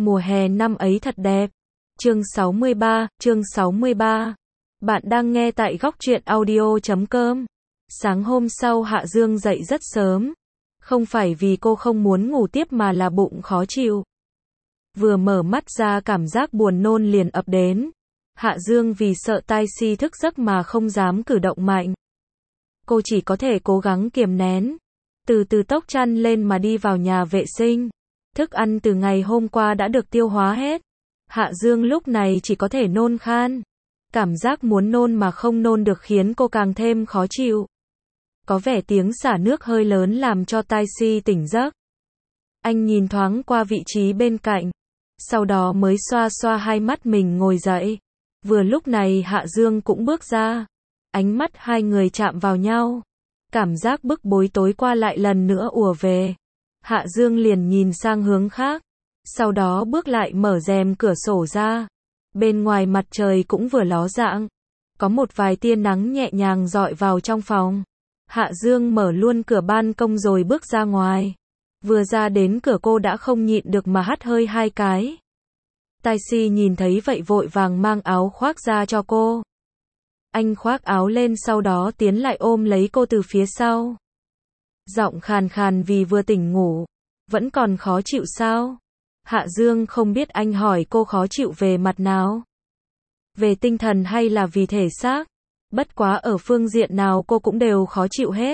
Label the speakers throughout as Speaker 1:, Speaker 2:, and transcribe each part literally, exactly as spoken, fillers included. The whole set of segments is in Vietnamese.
Speaker 1: Mùa hè năm ấy thật đẹp. Chương sáu mươi ba, chương sáu mươi ba. Bạn đang nghe tại góc truyện audio chấm com. Sáng hôm sau Hạ Dương dậy rất sớm. Không phải vì cô không muốn ngủ tiếp mà là bụng khó chịu. Vừa mở mắt ra cảm giác buồn nôn liền ập đến. Hạ Dương vì sợ Tai Si thức giấc mà không dám cử động mạnh. Cô chỉ có thể cố gắng kiềm nén. Từ từ tốc chăn lên mà đi vào nhà vệ sinh. Thức ăn từ ngày hôm qua đã được tiêu hóa hết. Hạ Dương lúc này chỉ có thể nôn khan. Cảm giác muốn nôn mà không nôn được khiến cô càng thêm khó chịu. Có vẻ tiếng xả nước hơi lớn làm cho Tai Si tỉnh giấc. Anh nhìn thoáng qua vị trí bên cạnh. Sau đó mới xoa xoa hai mắt mình ngồi dậy. Vừa lúc này Hạ Dương cũng bước ra. Ánh mắt hai người chạm vào nhau. Cảm giác bức bối tối qua lại lần nữa ùa về. Hạ Dương liền nhìn sang hướng khác. Sau đó bước lại mở rèm cửa sổ ra. Bên ngoài mặt trời cũng vừa ló dạng. Có một vài tia nắng nhẹ nhàng dọi vào trong phòng. Hạ Dương mở luôn cửa ban công rồi bước ra ngoài. Vừa ra đến cửa cô đã không nhịn được mà hắt hơi hai cái. Tai Si nhìn thấy vậy vội vàng mang áo khoác ra cho cô. Anh khoác áo lên sau đó tiến lại ôm lấy cô từ phía sau. Giọng khàn khàn vì vừa tỉnh ngủ. Vẫn còn khó chịu sao? Hạ Dương không biết anh hỏi cô khó chịu về mặt nào. Về tinh thần hay là vì thể xác? Bất quá ở phương diện nào cô cũng đều khó chịu hết.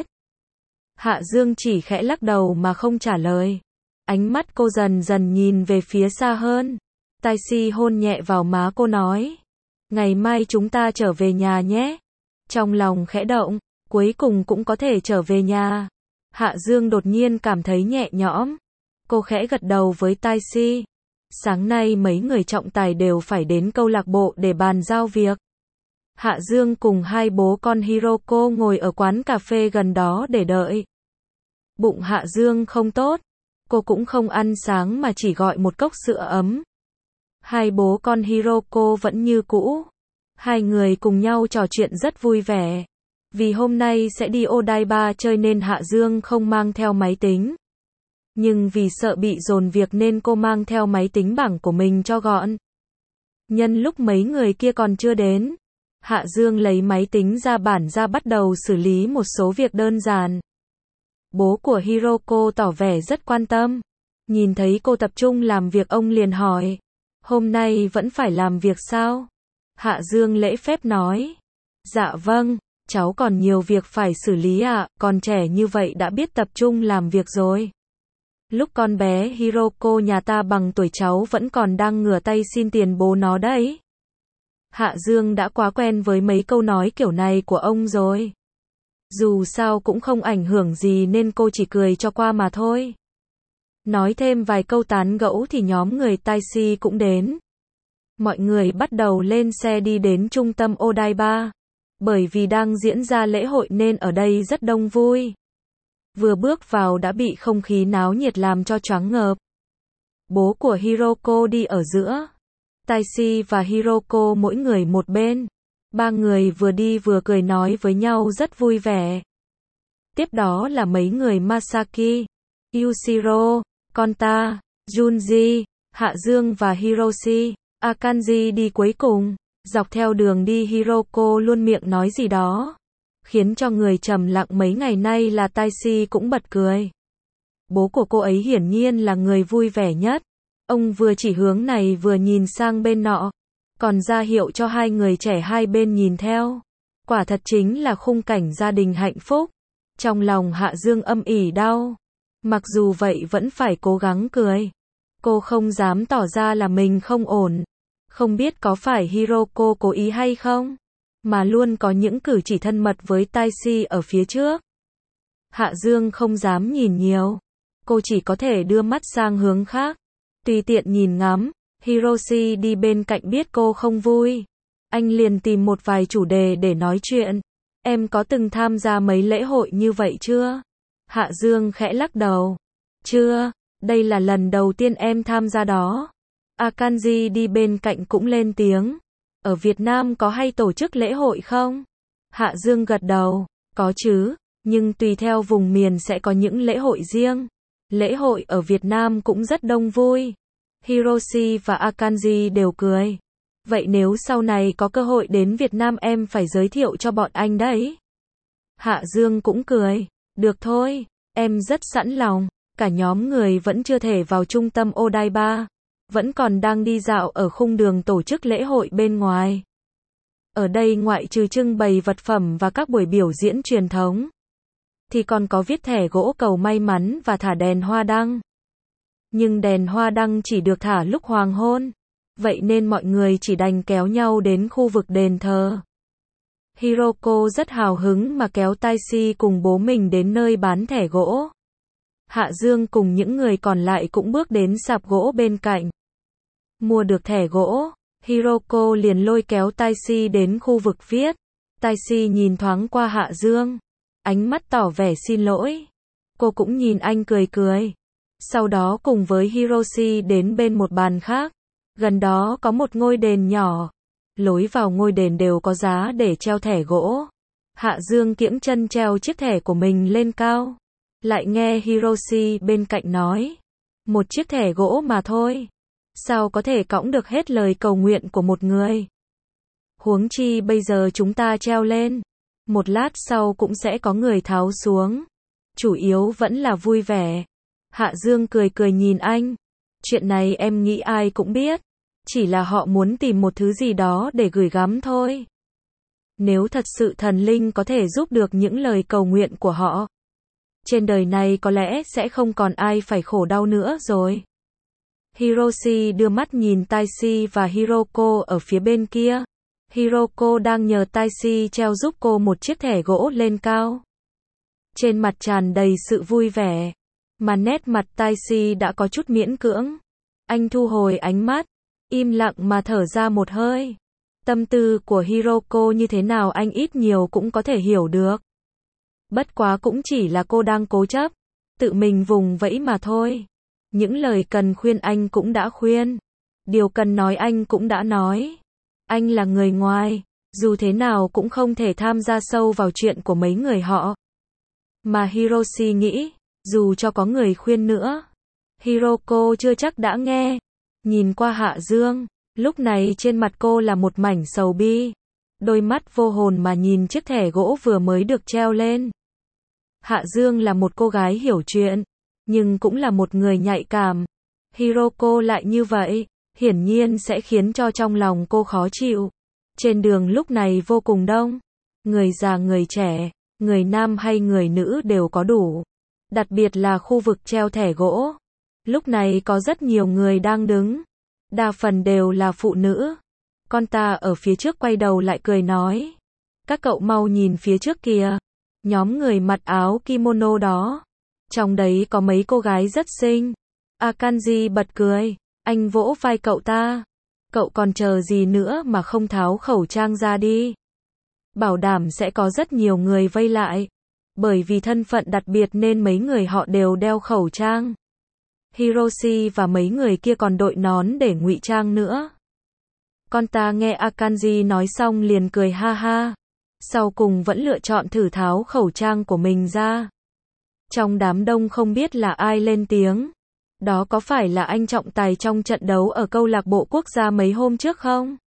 Speaker 1: Hạ Dương chỉ khẽ lắc đầu mà không trả lời. Ánh mắt cô dần dần nhìn về phía xa hơn. Tai Si hôn nhẹ vào má cô nói. Ngày mai chúng ta trở về nhà nhé. Trong lòng khẽ động, cuối cùng cũng có thể trở về nhà. Hạ Dương đột nhiên cảm thấy nhẹ nhõm. Cô khẽ gật đầu với Tai Si. Sáng nay mấy người trọng tài đều phải đến câu lạc bộ để bàn giao việc. Hạ Dương cùng hai bố con Hiroko ngồi ở quán cà phê gần đó để đợi. Bụng Hạ Dương không tốt. Cô cũng không ăn sáng mà chỉ gọi một cốc sữa ấm. Hai bố con Hiroko vẫn như cũ. Hai người cùng nhau trò chuyện rất vui vẻ. Vì hôm nay sẽ đi Odaiba chơi nên Hạ Dương không mang theo máy tính. Nhưng vì sợ bị dồn việc nên cô mang theo máy tính bảng của mình cho gọn. Nhân lúc mấy người kia còn chưa đến, Hạ Dương lấy máy tính ra bản ra bắt đầu xử lý một số việc đơn giản. Bố của Hiroko tỏ vẻ rất quan tâm. Nhìn thấy cô tập trung làm việc ông liền hỏi. Hôm nay vẫn phải làm việc sao? Hạ Dương lễ phép nói. Dạ vâng, cháu còn nhiều việc phải xử lý ạ, à, còn trẻ như vậy đã biết tập trung làm việc rồi. Lúc con bé Hiroko nhà ta bằng tuổi cháu vẫn còn đang ngửa tay xin tiền bố nó đấy. Hạ Dương đã quá quen với mấy câu nói kiểu này của ông rồi. Dù sao cũng không ảnh hưởng gì nên cô chỉ cười cho qua mà thôi. Nói thêm vài câu tán gẫu thì nhóm người Tai Si cũng đến. Mọi người bắt đầu lên xe đi đến trung tâm Odaiba. Bởi vì đang diễn ra lễ hội nên ở đây rất đông vui. Vừa bước vào đã bị không khí náo nhiệt làm cho choáng ngợp. Bố của Hiroko đi ở giữa. Tai Si và Hiroko mỗi người một bên. Ba người vừa đi vừa cười nói với nhau rất vui vẻ. Tiếp đó là mấy người Masaki, Yushiro, Konta, Junji, Hạ Dương và Hiroshi. Akanji đi cuối cùng. Dọc theo đường đi Hiroko luôn miệng nói gì đó. Khiến cho người trầm lặng mấy ngày nay là Tai Si cũng bật cười. Bố của cô ấy hiển nhiên là người vui vẻ nhất. Ông vừa chỉ hướng này vừa nhìn sang bên nọ. Còn ra hiệu cho hai người trẻ hai bên nhìn theo. Quả thật chính là khung cảnh gia đình hạnh phúc. Trong lòng Hạ Dương âm ỉ đau. Mặc dù vậy vẫn phải cố gắng cười. Cô không dám tỏ ra là mình không ổn. Không biết có phải Hiroko cố ý hay không? Mà luôn có những cử chỉ thân mật với Tai Si ở phía trước. Hạ Dương không dám nhìn nhiều. Cô chỉ có thể đưa mắt sang hướng khác. Tùy tiện nhìn ngắm. Hiroshi đi bên cạnh biết cô không vui. Anh liền tìm một vài chủ đề để nói chuyện. Em có từng tham gia mấy lễ hội như vậy chưa? Hạ Dương khẽ lắc đầu. Chưa, đây là lần đầu tiên em tham gia đó. Akanji đi bên cạnh cũng lên tiếng. Ở Việt Nam có hay tổ chức lễ hội không? Hạ Dương gật đầu. Có chứ, nhưng tùy theo vùng miền sẽ có những lễ hội riêng. Lễ hội ở Việt Nam cũng rất đông vui. Hiroshi và Akanji đều cười. Vậy nếu sau này có cơ hội đến Việt Nam em phải giới thiệu cho bọn anh đấy. Hạ Dương cũng cười. Được thôi, em rất sẵn lòng. Cả nhóm người vẫn chưa thể vào trung tâm Odaiba. Vẫn còn đang đi dạo ở khung đường tổ chức lễ hội bên ngoài. Ở đây ngoại trừ trưng bày vật phẩm và các buổi biểu diễn truyền thống, thì còn có viết thẻ gỗ cầu may mắn và thả đèn hoa đăng. Nhưng đèn hoa đăng chỉ được thả lúc hoàng hôn. Vậy nên mọi người chỉ đành kéo nhau đến khu vực đền thờ. Hiroko rất hào hứng mà kéo Taishi cùng bố mình đến nơi bán thẻ gỗ. Hạ Dương cùng những người còn lại cũng bước đến sạp gỗ bên cạnh. Mua được thẻ gỗ, Hiroko liền lôi kéo Taishi đến khu vực viết. Taishi nhìn thoáng qua Hạ Dương, ánh mắt tỏ vẻ xin lỗi. Cô cũng nhìn anh cười cười. Sau đó cùng với Hiroshi đến bên một bàn khác. Gần đó có một ngôi đền nhỏ. Lối vào ngôi đền đều có giá để treo thẻ gỗ. Hạ Dương kiễng chân treo chiếc thẻ của mình lên cao. Lại nghe Hiroshi bên cạnh nói. Một chiếc thẻ gỗ mà thôi. Sao có thể cõng được hết lời cầu nguyện của một người? Huống chi bây giờ chúng ta treo lên. Một lát sau cũng sẽ có người tháo xuống. Chủ yếu vẫn là vui vẻ. Hạ Dương cười cười nhìn anh. Chuyện này em nghĩ ai cũng biết. Chỉ là họ muốn tìm một thứ gì đó để gửi gắm thôi. Nếu thật sự thần linh có thể giúp được những lời cầu nguyện của họ, trên đời này có lẽ sẽ không còn ai phải khổ đau nữa rồi. Hiroshi đưa mắt nhìn Taishi và Hiroko ở phía bên kia. Hiroko đang nhờ Taishi treo giúp cô một chiếc thẻ gỗ lên cao. Trên mặt tràn đầy sự vui vẻ, mà nét mặt Taishi đã có chút miễn cưỡng. Anh thu hồi ánh mắt, im lặng mà thở ra một hơi. Tâm tư của Hiroko như thế nào anh ít nhiều cũng có thể hiểu được. Bất quá cũng chỉ là cô đang cố chấp, tự mình vùng vẫy mà thôi. Những lời cần khuyên anh cũng đã khuyên. Điều cần nói anh cũng đã nói. Anh là người ngoài, dù thế nào cũng không thể tham gia sâu vào chuyện của mấy người họ. Mà Hiroshi nghĩ, dù cho có người khuyên nữa, Hiroko chưa chắc đã nghe. Nhìn qua Hạ Dương, lúc này trên mặt cô là một mảnh sầu bi. Đôi mắt vô hồn mà nhìn chiếc thẻ gỗ vừa mới được treo lên. Hạ Dương là một cô gái hiểu chuyện, nhưng cũng là một người nhạy cảm. Hiroko lại như vậy, hiển nhiên sẽ khiến cho trong lòng cô khó chịu. Trên đường lúc này vô cùng đông. Người già người trẻ, người nam hay người nữ đều có đủ. Đặc biệt là khu vực treo thẻ gỗ. Lúc này có rất nhiều người đang đứng. Đa phần đều là phụ nữ. Con ta ở phía trước quay đầu lại cười nói. Các cậu mau nhìn phía trước kìa. Nhóm người mặc áo kimono đó. Trong đấy có mấy cô gái rất xinh. Akanji bật cười. Anh vỗ vai cậu ta. Cậu còn chờ gì nữa mà không tháo khẩu trang ra đi. Bảo đảm sẽ có rất nhiều người vây lại. Bởi vì thân phận đặc biệt nên mấy người họ đều đeo khẩu trang. Hiroshi và mấy người kia còn đội nón để ngụy trang nữa. Con ta nghe Akanji nói xong liền cười ha ha. Sau cùng vẫn lựa chọn thử tháo khẩu trang của mình ra. Trong đám đông không biết là ai lên tiếng. Đó có phải là anh trọng tài trong trận đấu ở câu lạc bộ quốc gia mấy hôm trước không?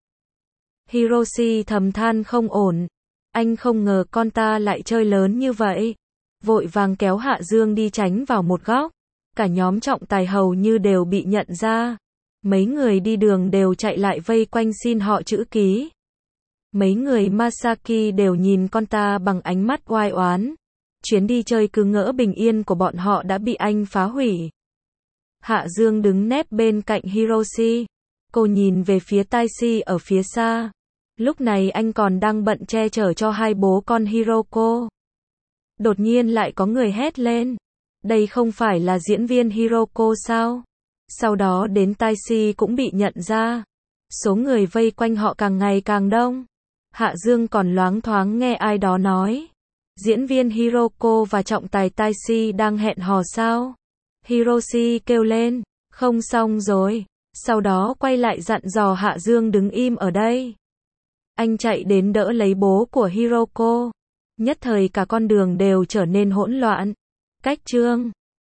Speaker 1: Hiroshi thầm than không ổn. Anh không ngờ con ta lại chơi lớn như vậy. Vội vàng kéo Hạ Dương đi tránh vào một góc. Cả nhóm trọng tài hầu như đều bị nhận ra. Mấy người đi đường đều chạy lại vây quanh xin họ chữ ký. Mấy người Masaki đều nhìn con ta bằng ánh mắt oai oán. Chuyến đi chơi cứ ngỡ bình yên của bọn họ đã bị anh phá hủy. Hạ Dương đứng nép bên cạnh Hiroshi. Cô nhìn về phía Taishi ở phía xa. Lúc này anh còn đang bận che chở cho hai bố con Hiroko. Đột nhiên lại có người hét lên. Đây không phải là diễn viên Hiroko sao? Sau đó đến Taishi cũng bị nhận ra. Số người vây quanh họ càng ngày càng đông. Hạ Dương còn loáng thoáng nghe ai đó nói. Diễn viên Hiroko và trọng tài Taishi đang hẹn hò sao? Hiroshi kêu lên. Không xong rồi. Sau đó quay lại dặn dò Hạ Dương đứng im ở đây. Anh chạy đến đỡ lấy bố của Hiroko. Nhất thời cả con đường đều trở nên hỗn loạn. Cách chương